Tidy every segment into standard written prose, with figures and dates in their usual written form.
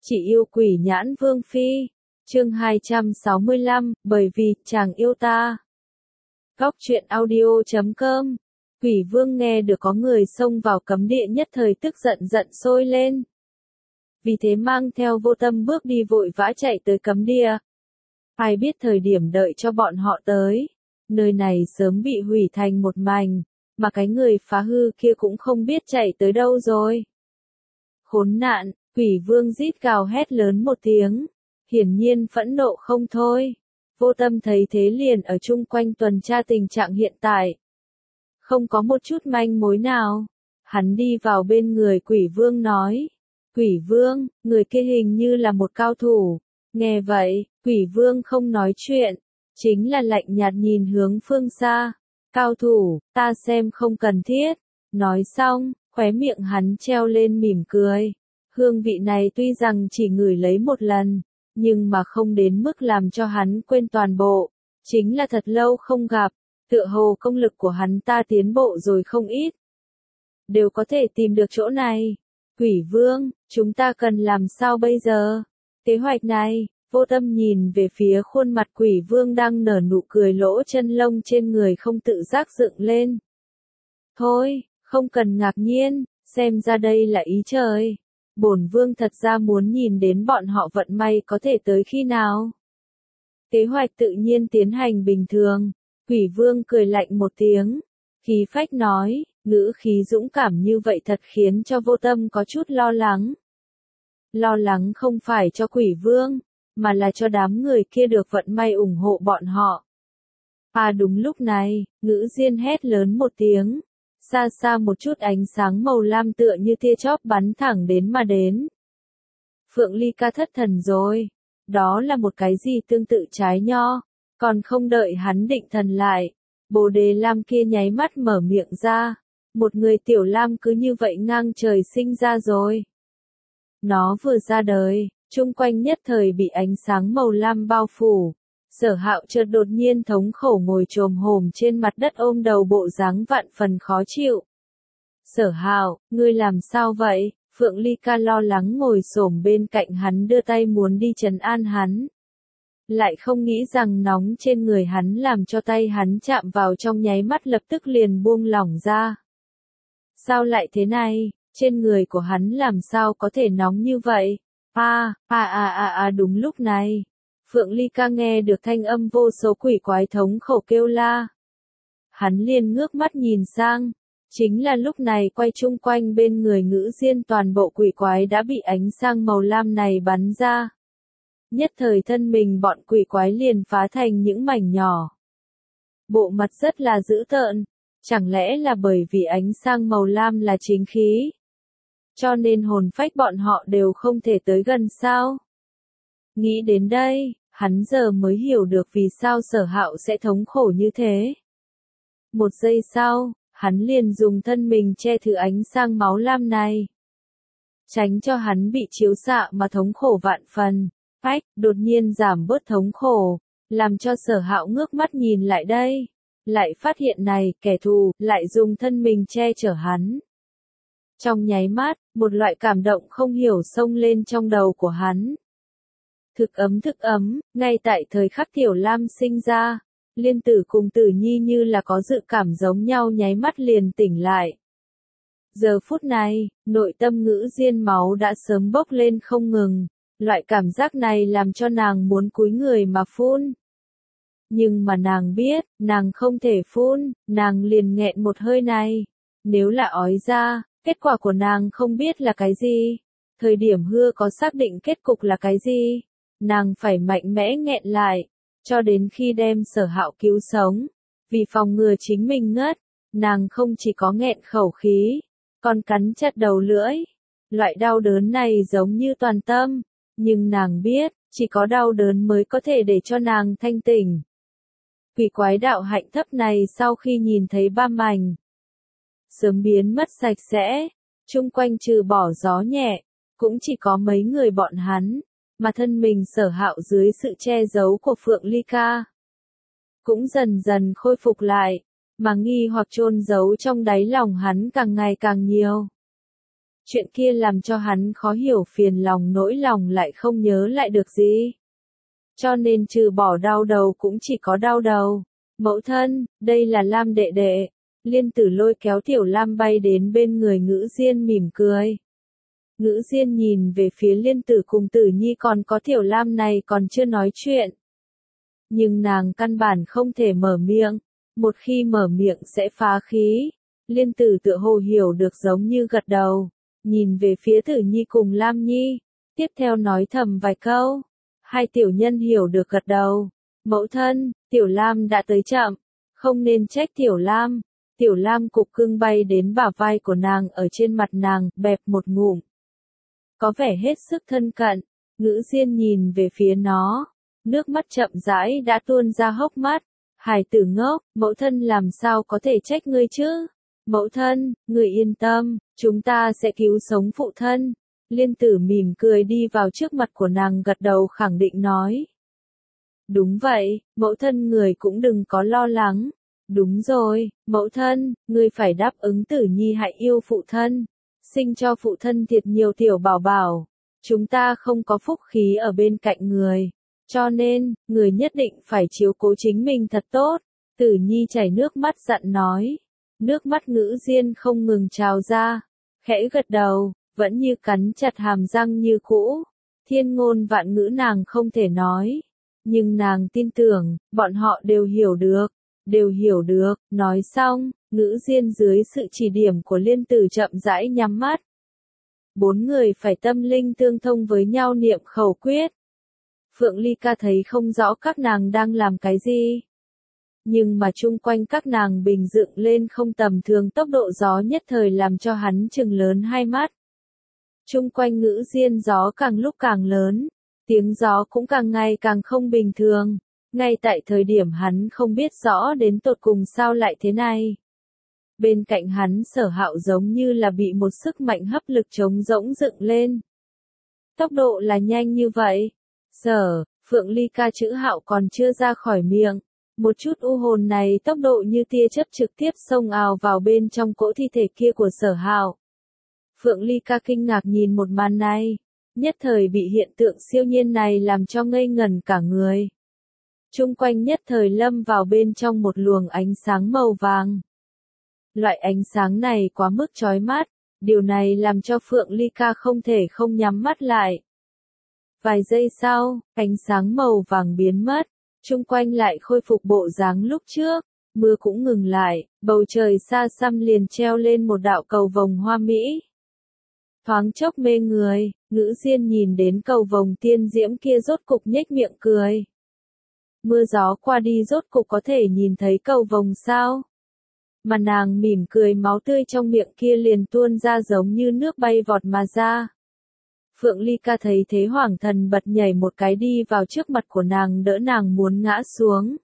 Chị yêu quỷ nhãn vương phi. Chương 265, bởi vì chàng yêu ta. Góc truyện audio.com. Quỷ vương nghe được có người xông vào cấm địa nhất thời tức giận sôi lên. Vì thế mang theo Vô Tâm bước đi vội vã chạy tới cấm địa. Ai biết thời điểm đợi cho bọn họ tới, nơi này sớm bị hủy thành một mảnh, mà cái người phá hư kia cũng không biết chạy tới đâu rồi. Khốn nạn, quỷ vương rít gào hét lớn một tiếng, hiển nhiên phẫn nộ không thôi. Vô Tâm thấy thế liền ở chung quanh tuần tra tình trạng hiện tại. Không có một chút manh mối nào. Hắn đi vào bên người quỷ vương nói. Quỷ vương, người kia hình như là một cao thủ. Nghe vậy, quỷ vương không nói chuyện, chính là lạnh nhạt nhìn hướng phương xa. Cao thủ, ta xem không cần thiết. Nói xong, khóe miệng hắn treo lên mỉm cười. Hương vị này tuy rằng chỉ ngửi lấy một lần, nhưng mà không đến mức làm cho hắn quên toàn bộ. Chính là thật lâu không gặp, tựa hồ công lực của hắn ta tiến bộ rồi không ít. Đều có thể tìm được chỗ này. Quỷ vương, chúng ta cần làm sao bây giờ? Kế hoạch này, Vô Tâm nhìn về phía khuôn mặt quỷ vương đang nở nụ cười lỗ chân lông trên người không tự giác dựng lên. Thôi, không cần ngạc nhiên, xem ra đây là ý trời. Bổn vương thật ra muốn nhìn đến bọn họ vận may có thể tới khi nào. Kế hoạch tự nhiên tiến hành bình thường. Quỷ vương cười lạnh một tiếng, khí phách nói, ngữ khí dũng cảm như vậy thật khiến cho Vô Tâm có chút lo lắng. Lo lắng không phải cho quỷ vương, mà là cho đám người kia được vận may ủng hộ bọn họ. Đúng lúc này, Ngữ Diên hét lớn một tiếng, xa xa một chút ánh sáng màu lam tựa như tia chớp bắn thẳng đến mà đến. Phượng Ly Ca thất thần rồi, đó là một cái gì tương tự trái nho, còn không đợi hắn định thần lại, Bồ Đề Lam kia nháy mắt mở miệng ra, một người tiểu lam cứ như vậy ngang trời sinh ra rồi. Nó vừa ra đời, chung quanh nhất thời bị ánh sáng màu lam bao phủ. Sở Hạo chợt đột nhiên thống khổ ngồi chồm hổm trên mặt đất ôm đầu bộ dáng vạn phần khó chịu. Sở Hạo, ngươi làm sao vậy? Phượng Ly Ca lo lắng ngồi xổm bên cạnh hắn đưa tay muốn đi trấn an hắn. Lại không nghĩ rằng nóng trên người hắn làm cho tay hắn chạm vào trong nháy mắt lập tức liền buông lỏng ra. Sao lại thế này? Trên người của hắn làm sao có thể nóng như vậy? Đúng lúc này. Phượng Ly Ca nghe được thanh âm vô số quỷ quái thống khổ kêu la. Hắn liền ngước mắt nhìn sang. Chính là lúc này quay chung quanh bên người Ngữ Diên toàn bộ quỷ quái đã bị ánh sáng màu lam này bắn ra. Nhất thời thân mình bọn quỷ quái liền phá thành những mảnh nhỏ. Bộ mặt rất là dữ tợn. Chẳng lẽ là bởi vì ánh sáng màu lam là chính khí? Cho nên hồn phách bọn họ đều không thể tới gần sao? Nghĩ đến đây, hắn giờ mới hiểu được vì sao Sở Hạo sẽ thống khổ như thế. Một giây sau, hắn liền dùng thân mình che thứ ánh sáng máu lam này. Tránh cho hắn bị chiếu xạ mà thống khổ vạn phần. Đột nhiên giảm bớt thống khổ, làm cho Sở Hạo ngước mắt nhìn lại đây. Lại phát hiện này, kẻ thù, lại dùng thân mình che chở hắn. Trong nháy mắt, một loại cảm động không hiểu xông lên trong đầu của hắn. Thực ấm, ngay tại thời khắc Tiểu Lam sinh ra, Liên Tử cùng Tử Nhi như là có dự cảm giống nhau nháy mắt liền tỉnh lại. Giờ phút này, nội tâm Ngữ Diên máu đã sớm bốc lên không ngừng, loại cảm giác này làm cho nàng muốn cúi người mà phun. Nhưng mà nàng biết, nàng không thể phun, nàng liền nghẹn một hơi này. Nếu là ói ra, kết quả của nàng không biết là cái gì. Thời điểm hưa có xác định kết cục là cái gì. Nàng phải mạnh mẽ nghẹn lại, cho đến khi đem Sở Hạo cứu sống. Vì phòng ngừa chính mình ngất, nàng không chỉ có nghẹn khẩu khí, còn cắn chặt đầu lưỡi. Loại đau đớn này giống như toàn tâm, nhưng nàng biết, chỉ có đau đớn mới có thể để cho nàng thanh tỉnh. Quỷ quái đạo hạnh thấp này sau khi nhìn thấy ba mảnh, sớm biến mất sạch sẽ, chung quanh trừ bỏ gió nhẹ, cũng chỉ có mấy người bọn hắn, mà thân mình Sở Hạo dưới sự che giấu của Phượng Ly Ca cũng dần dần khôi phục lại, mà nghi hoặc chôn giấu trong đáy lòng hắn càng ngày càng nhiều. Chuyện kia làm cho hắn khó hiểu phiền lòng nỗi lòng lại không nhớ lại được gì. Cho nên trừ bỏ đau đầu cũng chỉ có đau đầu. Mẫu thân, đây là Lam đệ đệ. Liên Tử lôi kéo Tiểu Lam bay đến bên người Ngữ Diên mỉm cười. Ngữ Diên nhìn về phía Liên Tử cùng Tử Nhi còn có Tiểu Lam này còn chưa nói chuyện. Nhưng nàng căn bản không thể mở miệng. Một khi mở miệng sẽ phá khí. Liên Tử tựa hồ hiểu được giống như gật đầu. Nhìn về phía Tử Nhi cùng Lam Nhi. Tiếp theo nói thầm vài câu. Hai tiểu nhân hiểu được gật đầu. Mẫu thân, Tiểu Lam đã tới chậm. Không nên trách Tiểu Lam. Tiểu Lam cục cưng bay đến bả vai của nàng ở trên mặt nàng, bẹp một ngụm. Có vẻ hết sức thân cận. Ngữ Diên nhìn về phía nó. Nước mắt chậm rãi đã tuôn ra hốc mắt. Hải tử ngốc, mẫu thân làm sao có thể trách ngươi chứ? Mẫu thân, người yên tâm, chúng ta sẽ cứu sống phụ thân. Liên Tử mỉm cười đi vào trước mặt của nàng gật đầu khẳng định nói. Đúng vậy, mẫu thân người cũng đừng có lo lắng. Đúng rồi, mẫu thân, ngươi phải đáp ứng Tử Nhi hãy yêu phụ thân. Sinh cho phụ thân thiệt nhiều tiểu bảo bảo. Chúng ta không có phúc khí ở bên cạnh người. Cho nên, người nhất định phải chiếu cố chính mình thật tốt. Tử Nhi chảy nước mắt dặn nói. Nước mắt Ngữ Diên không ngừng trào ra. Khẽ gật đầu, vẫn như cắn chặt hàm răng như cũ. Thiên ngôn vạn ngữ nàng không thể nói. Nhưng nàng tin tưởng, bọn họ đều hiểu được. Đều hiểu được, nói xong, Ngữ Diên dưới sự chỉ điểm của Liên Tử chậm rãi nhắm mắt. Bốn người phải tâm linh tương thông với nhau niệm khẩu quyết. Phượng Ly Ca thấy không rõ các nàng đang làm cái gì. Nhưng mà chung quanh các nàng bình dựng lên không tầm thường tốc độ gió nhất thời làm cho hắn trừng lớn hai mắt. Chung quanh Ngữ Diên gió càng lúc càng lớn, tiếng gió cũng càng ngày càng không bình thường. Ngay tại thời điểm hắn không biết rõ đến tột cùng sao lại thế này. Bên cạnh hắn Sở Hạo giống như là bị một sức mạnh hấp lực trống rỗng dựng lên. Tốc độ là nhanh như vậy. Phượng Ly Ca chữ Hạo còn chưa ra khỏi miệng. Một chút u hồn này tốc độ như tia chớp trực tiếp xông ào vào bên trong cỗ thi thể kia của Sở Hạo. Phượng Ly Ca kinh ngạc nhìn một màn này. Nhất thời bị hiện tượng siêu nhiên này làm cho ngây ngẩn cả người. Chung quanh nhất thời lâm vào bên trong một luồng ánh sáng màu vàng. Loại ánh sáng này quá mức chói mắt, điều này làm cho Phượng Ly Ca không thể không nhắm mắt lại. Vài giây sau, ánh sáng màu vàng biến mất, chung quanh lại khôi phục bộ dáng lúc trước, mưa cũng ngừng lại, bầu trời xa xăm liền treo lên một đạo cầu vồng hoa mỹ. Thoáng chốc mê người, Ngữ Diên nhìn đến cầu vồng tiên diễm kia rốt cục nhếch miệng cười. Mưa gió qua đi rốt cục có thể nhìn thấy cầu vồng sao? Mà nàng mỉm cười máu tươi trong miệng kia liền tuôn ra giống như nước bay vọt mà ra. Phượng Ly Ca thấy thế hoảng thần bật nhảy một cái đi vào trước mặt của nàng đỡ nàng muốn ngã xuống.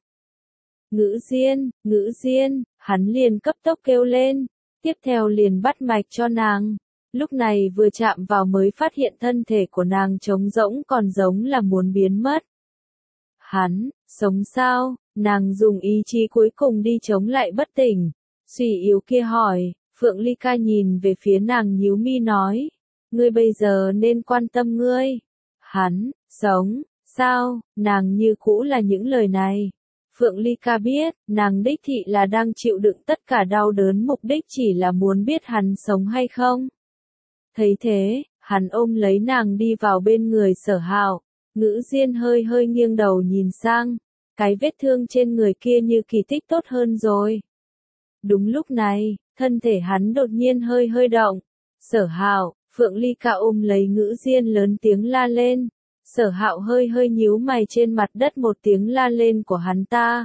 Ngữ Diên, hắn liền cấp tốc kêu lên, tiếp theo liền bắt mạch cho nàng. Lúc này vừa chạm vào mới phát hiện thân thể của nàng trống rỗng còn giống là muốn biến mất. Hắn, sống sao? Nàng dùng ý chí cuối cùng đi chống lại bất tỉnh. Suy yếu kia hỏi, Phượng Ly Ca nhìn về phía nàng nhíu mi nói. Ngươi bây giờ nên quan tâm ngươi. Hắn, sống, sao? Nàng như cũ là những lời này. Phượng Ly Ca biết, nàng đích thị là đang chịu đựng tất cả đau đớn mục đích chỉ là muốn biết hắn sống hay không. Thấy thế, hắn ôm lấy nàng đi vào bên người Sở Hạo. Ngữ Diên hơi hơi nghiêng đầu nhìn sang, cái vết thương trên người kia như kỳ tích tốt hơn rồi. Đúng lúc này, thân thể hắn đột nhiên hơi hơi động. Sở Hạo, Phượng Ly Ca ôm lấy Ngữ Diên lớn tiếng la lên. Sở Hạo hơi hơi nhíu mày trên mặt đất một tiếng la lên của hắn ta.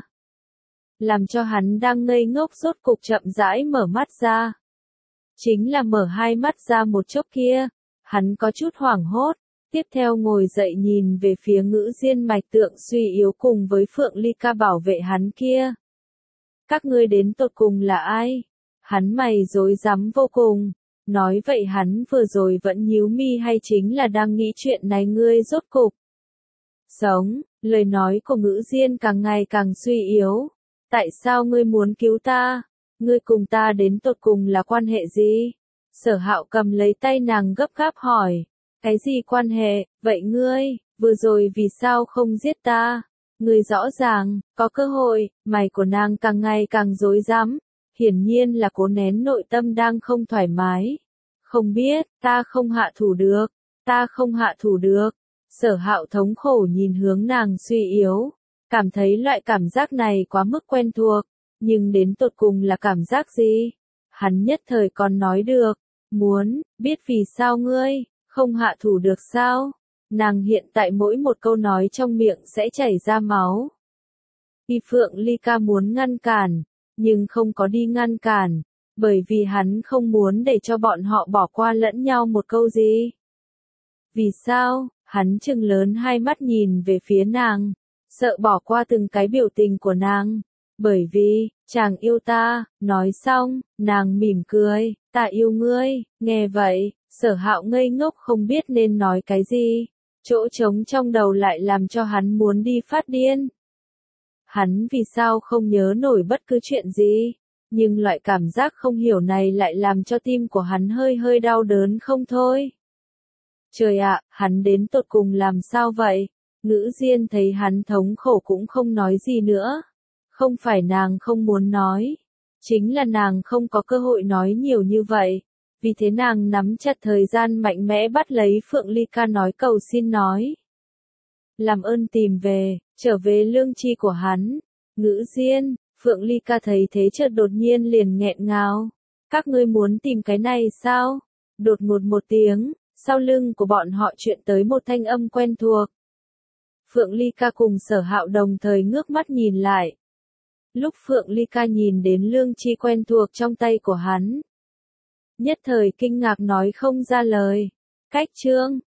Làm cho hắn đang ngây ngốc rốt cục chậm rãi mở mắt ra. Chính là mở hai mắt ra một chốc kia, hắn có chút hoảng hốt. Tiếp theo ngồi dậy nhìn về phía Ngữ Diên mạch tượng suy yếu cùng với Phượng Ly Ca bảo vệ hắn kia. Các ngươi đến tột cùng là ai? Hắn mày rối rắm vô cùng. Nói vậy hắn vừa rồi vẫn nhíu mi hay chính là đang nghĩ chuyện này ngươi rốt cục. Sống, lời nói của Ngữ Diên càng ngày càng suy yếu. Tại sao ngươi muốn cứu ta? Ngươi cùng ta đến tột cùng là quan hệ gì? Sở Hạo cầm lấy tay nàng gấp gáp hỏi. Cái gì quan hệ, vậy ngươi, vừa rồi vì sao không giết ta? Ngươi rõ ràng, có cơ hội, mày của nàng càng ngày càng rối rắm, hiển nhiên là cố nén nội tâm đang không thoải mái. Không biết, ta không hạ thủ được, ta không hạ thủ được. Sở Hạo thống khổ nhìn hướng nàng suy yếu, cảm thấy loại cảm giác này quá mức quen thuộc, nhưng đến tột cùng là cảm giác gì? Hắn nhất thời còn nói được, muốn, biết vì sao ngươi, không hạ thủ được sao? Nàng hiện tại mỗi một câu nói trong miệng sẽ chảy ra máu. Y Phượng Ly Ca muốn ngăn cản, nhưng không có đi ngăn cản, bởi vì hắn không muốn để cho bọn họ bỏ qua lẫn nhau một câu gì. Vì sao? Hắn trừng lớn hai mắt nhìn về phía nàng, sợ bỏ qua từng cái biểu tình của nàng. Bởi vì, chàng yêu ta, nói xong, nàng mỉm cười, ta yêu ngươi, nghe vậy, Sở Hạo ngây ngốc không biết nên nói cái gì, chỗ trống trong đầu lại làm cho hắn muốn đi phát điên. Hắn vì sao không nhớ nổi bất cứ chuyện gì, nhưng loại cảm giác không hiểu này lại làm cho tim của hắn hơi hơi đau đớn không thôi. Trời ạ, hắn đến tột cùng làm sao vậy? Ngữ Diên thấy hắn thống khổ cũng không nói gì nữa. Không phải nàng không muốn nói, chính là nàng không có cơ hội nói nhiều như vậy. Vì thế nàng nắm chặt thời gian mạnh mẽ bắt lấy Phượng Ly Ca nói cầu xin nói. Làm ơn tìm về, trở về lương tri của hắn. Ngữ Diên, Phượng Ly Ca thấy thế chợt đột nhiên liền nghẹn ngào. Các ngươi muốn tìm cái này sao? Đột ngột một tiếng, sau lưng của bọn họ chuyện tới một thanh âm quen thuộc. Phượng Ly Ca cùng Sở Hạo đồng thời ngước mắt nhìn lại. Lúc Phượng Ly Ca nhìn đến lương chi quen thuộc trong tay của hắn, nhất thời kinh ngạc nói không ra lời. Cách chương